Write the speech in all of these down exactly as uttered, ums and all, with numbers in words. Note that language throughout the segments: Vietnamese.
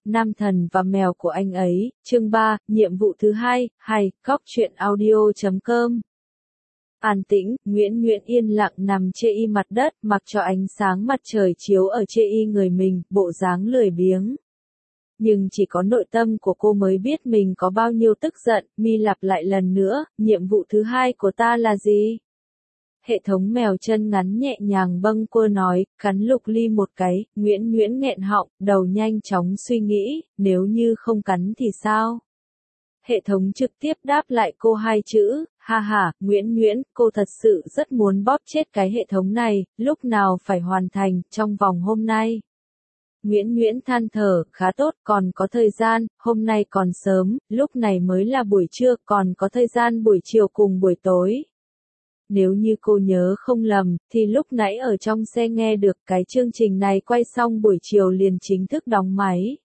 Nam thần và mèo của anh ấy, chương ba, nhiệm vụ thứ hai, hay, góc truyện audio chấm com. An tĩnh, Nguyễn Nguyễn yên lặng nằm chê y mặt đất, mặc cho ánh sáng mặt trời chiếu ở chê y người mình, bộ dáng lười biếng. Nhưng chỉ có nội tâm của cô mới biết mình có bao nhiêu tức giận, mi lặp lại lần nữa, nhiệm vụ thứ hai của ta là gì? Hệ thống mèo chân ngắn nhẹ nhàng bâng quơ nói, cắn Lục Ly một cái, Nguyễn Nguyễn nghẹn họng, đầu nhanh chóng suy nghĩ, nếu như không cắn thì sao? Hệ thống trực tiếp đáp lại cô hai chữ, ha ha, Nguyễn Nguyễn, cô thật sự rất muốn bóp chết cái hệ thống này, lúc nào phải hoàn thành, trong vòng hôm nay. Nguyễn Nguyễn than thở, khá tốt, còn có thời gian, hôm nay còn sớm, lúc này mới là buổi trưa, còn có thời gian buổi chiều cùng buổi tối. Nếu như cô nhớ không lầm, thì lúc nãy ở trong xe nghe được cái chương trình này quay xong buổi chiều liền chính thức đóng máy.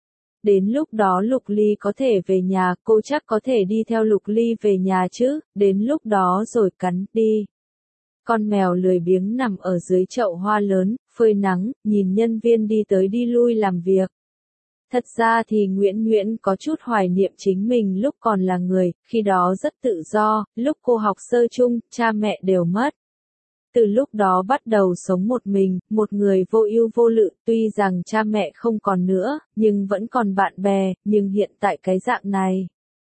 Đến lúc đó Lục Ly có thể về nhà, cô chắc có thể đi theo Lục Ly về nhà chứ, đến lúc đó rồi cắn đi. Con mèo lười biếng nằm ở dưới chậu hoa lớn, phơi nắng, nhìn nhân viên đi tới đi lui làm việc. Thật ra thì Nguyễn Nguyễn có chút hoài niệm chính mình lúc còn là người, khi đó rất tự do, lúc cô học sơ chung, cha mẹ đều mất. Từ lúc đó bắt đầu sống một mình, một người vô ưu vô lự, tuy rằng cha mẹ không còn nữa, nhưng vẫn còn bạn bè, nhưng hiện tại cái dạng này.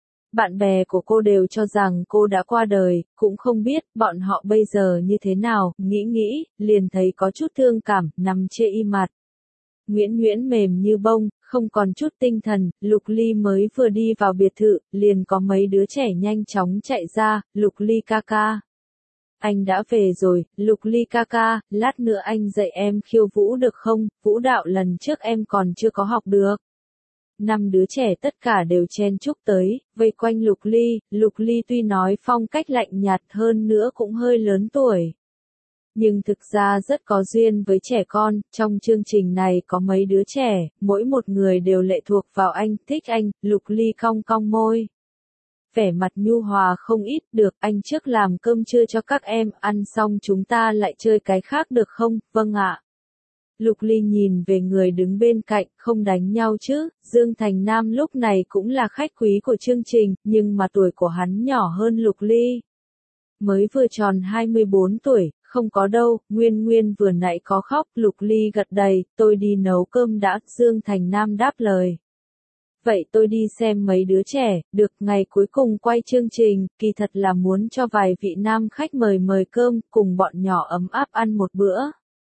Bạn bè của cô đều cho rằng cô đã qua đời, cũng không biết bọn họ bây giờ như thế nào, nghĩ nghĩ, liền thấy có chút thương cảm, nằm chê y mặt. Nguyễn Nguyễn mềm như bông, không còn chút tinh thần, Lục Ly mới vừa đi vào biệt thự, liền có mấy đứa trẻ nhanh chóng chạy ra, Lục Ly ca ca. Anh đã về rồi, Lục Ly ca ca, lát nữa anh dạy em khiêu vũ được không, vũ đạo lần trước em còn chưa có học được. Năm đứa trẻ tất cả đều chen chúc tới, vây quanh Lục Ly, Lục Ly tuy nói phong cách lạnh nhạt hơn nữa cũng hơi lớn tuổi. Nhưng thực ra rất có duyên với trẻ con, trong chương trình này có mấy đứa trẻ, mỗi một người đều lệ thuộc vào anh, thích anh, Lục Ly cong cong môi. Vẻ mặt nhu hòa không ít, được, anh trước làm cơm trưa cho các em, ăn xong chúng ta lại chơi cái khác được không, vâng ạ. Lục Ly nhìn về người đứng bên cạnh, không đánh nhau chứ, Dương Thành Nam lúc này cũng là khách quý của chương trình, nhưng mà tuổi của hắn nhỏ hơn Lục Ly. Mới vừa tròn hai mươi bốn tuổi, không có đâu, Nguyên Nguyên vừa nãy có khóc, Lục Ly gật đầy, tôi đi nấu cơm đã, Dương Thành Nam đáp lời. Vậy tôi đi xem mấy đứa trẻ, được, ngày cuối cùng quay chương trình, kỳ thật là muốn cho vài vị nam khách mời mời cơm, cùng bọn nhỏ ấm áp ăn một bữa.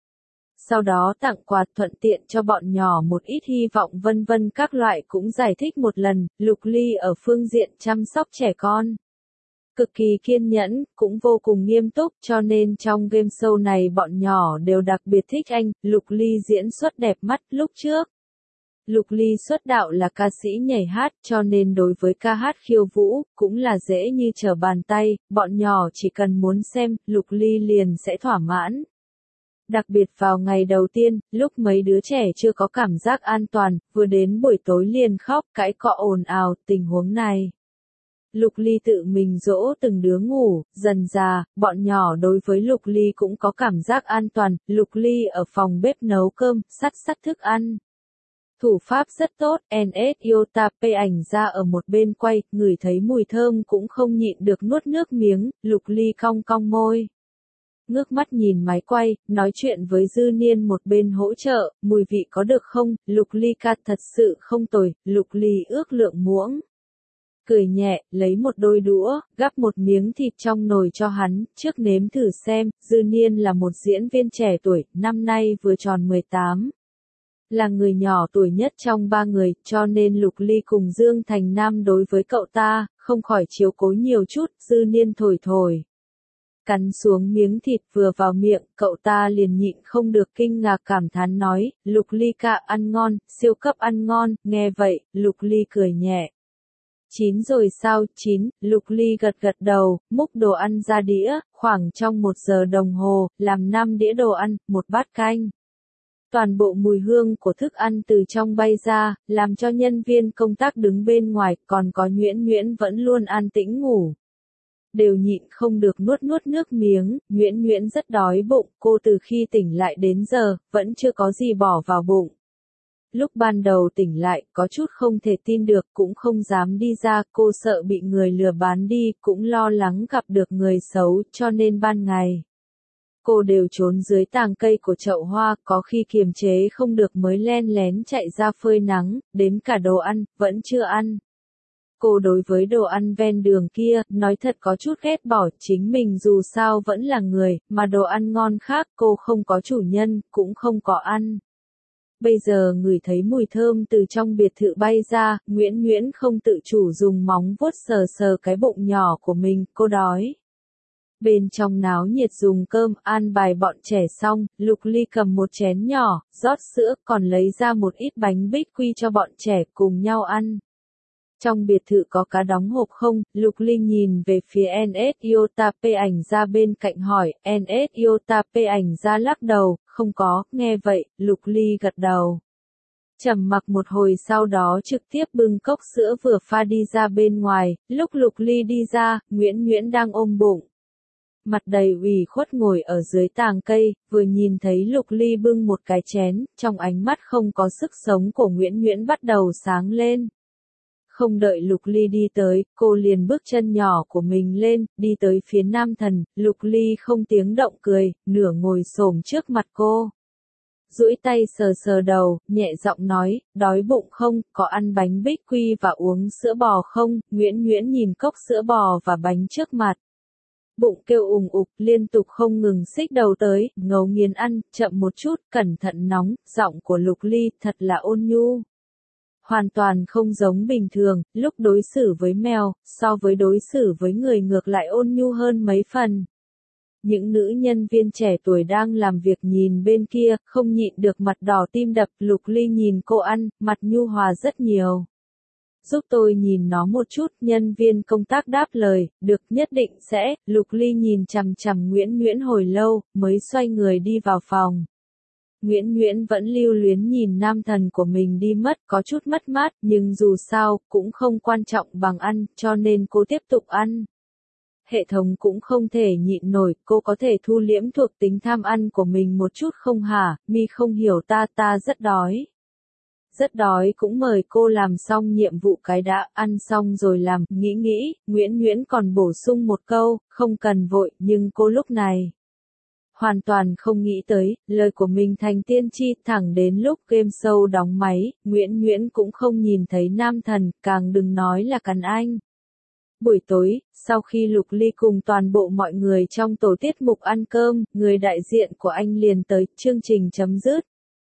Sau đó tặng quà thuận tiện cho bọn nhỏ một ít hy vọng vân vân các loại cũng giải thích một lần, Lục Ly ở phương diện chăm sóc trẻ con. Cực kỳ kiên nhẫn, cũng vô cùng nghiêm túc cho nên trong game show này bọn nhỏ đều đặc biệt thích anh, Lục Ly diễn xuất đẹp mắt lúc trước. Lục Ly xuất đạo là ca sĩ nhảy hát cho nên đối với ca hát khiêu vũ, cũng là dễ như trở bàn tay, bọn nhỏ chỉ cần muốn xem, Lục Ly liền sẽ thỏa mãn. Đặc biệt vào ngày đầu tiên, lúc mấy đứa trẻ chưa có cảm giác an toàn, vừa đến buổi tối liền khóc, cãi cọ ồn ào, tình huống này. Lục Ly tự mình dỗ từng đứa ngủ, dần dà, bọn nhỏ đối với Lục Ly cũng có cảm giác an toàn, Lục Ly ở phòng bếp nấu cơm, sắt sắt thức ăn. Thủ pháp rất tốt, en ét Iota P ảnh ra ở một bên quay, ngửi thấy mùi thơm cũng không nhịn được nuốt nước miếng, Lục Ly cong cong môi. Ngước mắt nhìn máy quay, nói chuyện với Dư Niên một bên hỗ trợ, mùi vị có được không, Lục Ly ca thật sự không tồi, Lục Ly ước lượng muỗng. Cười nhẹ, lấy một đôi đũa, gắp một miếng thịt trong nồi cho hắn, trước nếm thử xem, Dư Niên là một diễn viên trẻ tuổi, năm nay vừa tròn mười tám. Là người nhỏ tuổi nhất trong ba người, cho nên Lục Ly cùng Dương Thành Nam đối với cậu ta, không khỏi chiếu cố nhiều chút, Dư Niên thổi thổi. Cắn xuống miếng thịt vừa vào miệng, cậu ta liền nhịn không được kinh ngạc cảm thán nói, Lục Ly ca ăn ngon, siêu cấp ăn ngon, nghe vậy, Lục Ly cười nhẹ. Chín rồi sao, chín, Lục Ly gật gật đầu, múc đồ ăn ra đĩa, khoảng trong một giờ đồng hồ, làm năm đĩa đồ ăn, một bát canh. Toàn bộ mùi hương của thức ăn từ trong bay ra, làm cho nhân viên công tác đứng bên ngoài, còn có Nguyễn Nguyễn vẫn luôn an tĩnh ngủ. Đều nhịn không được nuốt nuốt nước miếng, Nguyễn Nguyễn rất đói bụng, cô từ khi tỉnh lại đến giờ, vẫn chưa có gì bỏ vào bụng. Lúc ban đầu tỉnh lại, có chút không thể tin được, cũng không dám đi ra, cô sợ bị người lừa bán đi, cũng lo lắng gặp được người xấu, cho nên ban ngày cô đều trốn dưới tàng cây của chậu hoa, có khi kiềm chế không được mới len lén chạy ra phơi nắng, đến cả đồ ăn, vẫn chưa ăn. Cô đối với đồ ăn ven đường kia, nói thật có chút ghét bỏ, chính mình dù sao vẫn là người, mà đồ ăn ngon khác, cô không có chủ nhân, cũng không có ăn. Bây giờ ngửi thấy mùi thơm từ trong biệt thự bay ra, Nguyễn Nguyễn không tự chủ dùng móng vuốt sờ sờ cái bụng nhỏ của mình, cô đói. Bên trong náo nhiệt dùng cơm, an bài bọn trẻ xong, Lục Ly cầm một chén nhỏ, rót sữa, còn lấy ra một ít bánh bích quy cho bọn trẻ cùng nhau ăn. Trong biệt thự có cá đóng hộp không? Lục Ly nhìn về phía en ét Iota P ảnh ra bên cạnh hỏi, en ét Iota P ảnh ra lắc đầu, không có, nghe vậy, Lục Ly gật đầu. Trầm mặc một hồi sau đó trực tiếp bưng cốc sữa vừa pha đi ra bên ngoài, lúc Lục Ly đi ra, Nguyễn Nguyễn đang ôm bụng. Mặt đầy ủy khuất ngồi ở dưới tàng cây, vừa nhìn thấy Lục Ly bưng một cái chén, trong ánh mắt không có sức sống của Nguyễn Nguyễn bắt đầu sáng lên. Không đợi Lục Ly đi tới, cô liền bước chân nhỏ của mình lên, đi tới phía Nam Thần, Lục Ly không tiếng động cười, nửa ngồi xổm trước mặt cô. Duỗi tay sờ sờ đầu, nhẹ giọng nói, đói bụng không, có ăn bánh bích quy và uống sữa bò không? Nguyễn Nguyễn nhìn cốc sữa bò và bánh trước mặt. Bụng kêu ùng ục, liên tục không ngừng xích đầu tới, ngấu nghiến ăn, chậm một chút, cẩn thận nóng, giọng của Lục Ly thật là ôn nhu. Hoàn toàn không giống bình thường, lúc đối xử với mèo, so với đối xử với người ngược lại ôn nhu hơn mấy phần. Những nữ nhân viên trẻ tuổi đang làm việc nhìn bên kia, không nhịn được mặt đỏ tim đập, Lục Ly nhìn cô ăn, mặt nhu hòa rất nhiều. Giúp tôi nhìn nó một chút, nhân viên công tác đáp lời, được nhất định sẽ, Lục Ly nhìn chằm chằm Nguyễn Nguyễn hồi lâu, mới xoay người đi vào phòng. Nguyễn Nguyễn vẫn lưu luyến nhìn nam thần của mình đi mất, có chút mất mát, nhưng dù sao, cũng không quan trọng bằng ăn, cho nên cô tiếp tục ăn. Hệ thống cũng không thể nhịn nổi, cô có thể thu liễm thuộc tính tham ăn của mình một chút không hả, mi không hiểu ta, ta rất đói. Rất đói cũng mời cô làm xong nhiệm vụ cái đã, ăn xong rồi làm, nghĩ nghĩ, Nguyễn Nguyễn còn bổ sung một câu, không cần vội, nhưng cô lúc này hoàn toàn không nghĩ tới, lời của mình thành tiên tri, thẳng đến lúc game show đóng máy, Nguyễn Nguyễn cũng không nhìn thấy nam thần, càng đừng nói là cắn anh. Buổi tối, sau khi Lục Ly cùng toàn bộ mọi người trong tổ tiết mục ăn cơm, người đại diện của anh liền tới, chương trình chấm dứt.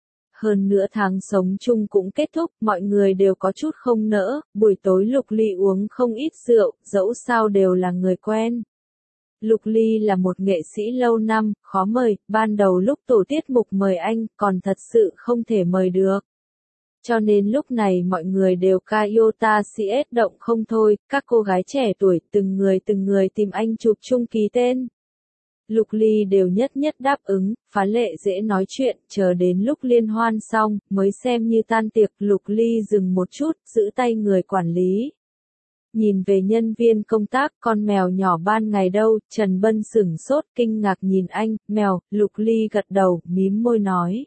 Hơn nửa tháng sống chung cũng kết thúc, mọi người đều có chút không nỡ, buổi tối Lục Ly uống không ít rượu, dẫu sao đều là người quen. Lục Ly là một nghệ sĩ lâu năm, khó mời, ban đầu lúc tổ tiết mục mời anh, còn thật sự không thể mời được. Cho nên lúc này mọi người đều ca Iota xê ét động không thôi, các cô gái trẻ tuổi từng người từng người tìm anh chụp chung ký tên. Lục Ly đều nhất nhất đáp ứng, phá lệ dễ nói chuyện, chờ đến lúc liên hoan xong, mới xem như tan tiệc, Lục Ly dừng một chút, giữ tay người quản lý. Nhìn về nhân viên công tác, con mèo nhỏ ban ngày đâu, Trần Bân sửng sốt, kinh ngạc nhìn anh, mèo, Lục Ly gật đầu, mím môi nói.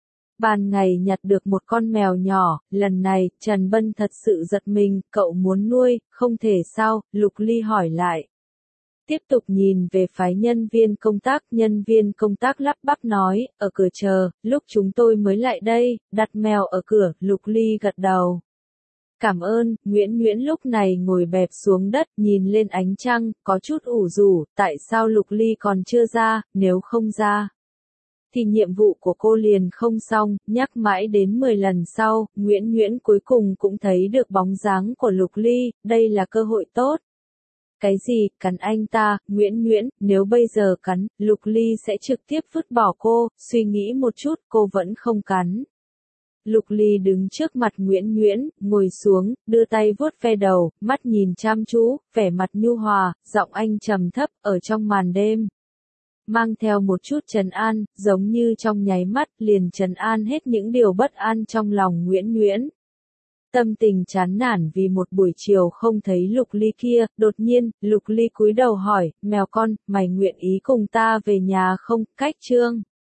Ban ngày nhặt được một con mèo nhỏ, lần này, Trần Bân thật sự giật mình, cậu muốn nuôi, không thể sao, Lục Ly hỏi lại. Tiếp tục nhìn về phái nhân viên công tác, nhân viên công tác lắp bắp nói, ở cửa chờ, lúc chúng tôi mới lại đây, đặt mèo ở cửa, Lục Ly gật đầu. Cảm ơn, Nguyễn Nguyễn lúc này ngồi bẹp xuống đất, nhìn lên ánh trăng, có chút ủ rũ, tại sao Lục Ly còn chưa ra, nếu không ra thì nhiệm vụ của cô liền không xong, nhắc mãi đến mười lần sau, Nguyễn Nguyễn cuối cùng cũng thấy được bóng dáng của Lục Ly, đây là cơ hội tốt. Cái gì, cắn anh ta, Nguyễn Nguyễn, nếu bây giờ cắn, Lục Ly sẽ trực tiếp vứt bỏ cô, suy nghĩ một chút, cô vẫn không cắn. Lục Ly đứng trước mặt Nguyễn Nguyễn, ngồi xuống, đưa tay vuốt ve đầu, mắt nhìn chăm chú, vẻ mặt nhu hòa, giọng anh trầm thấp, ở trong màn đêm. Mang theo một chút trấn an, giống như trong nháy mắt, liền trấn an hết những điều bất an trong lòng Nguyễn Nguyễn. Tâm tình chán nản vì một buổi chiều không thấy Lục Ly kia, đột nhiên, Lục Ly cúi đầu hỏi, mèo con, mày nguyện ý cùng ta về nhà không, cách chương.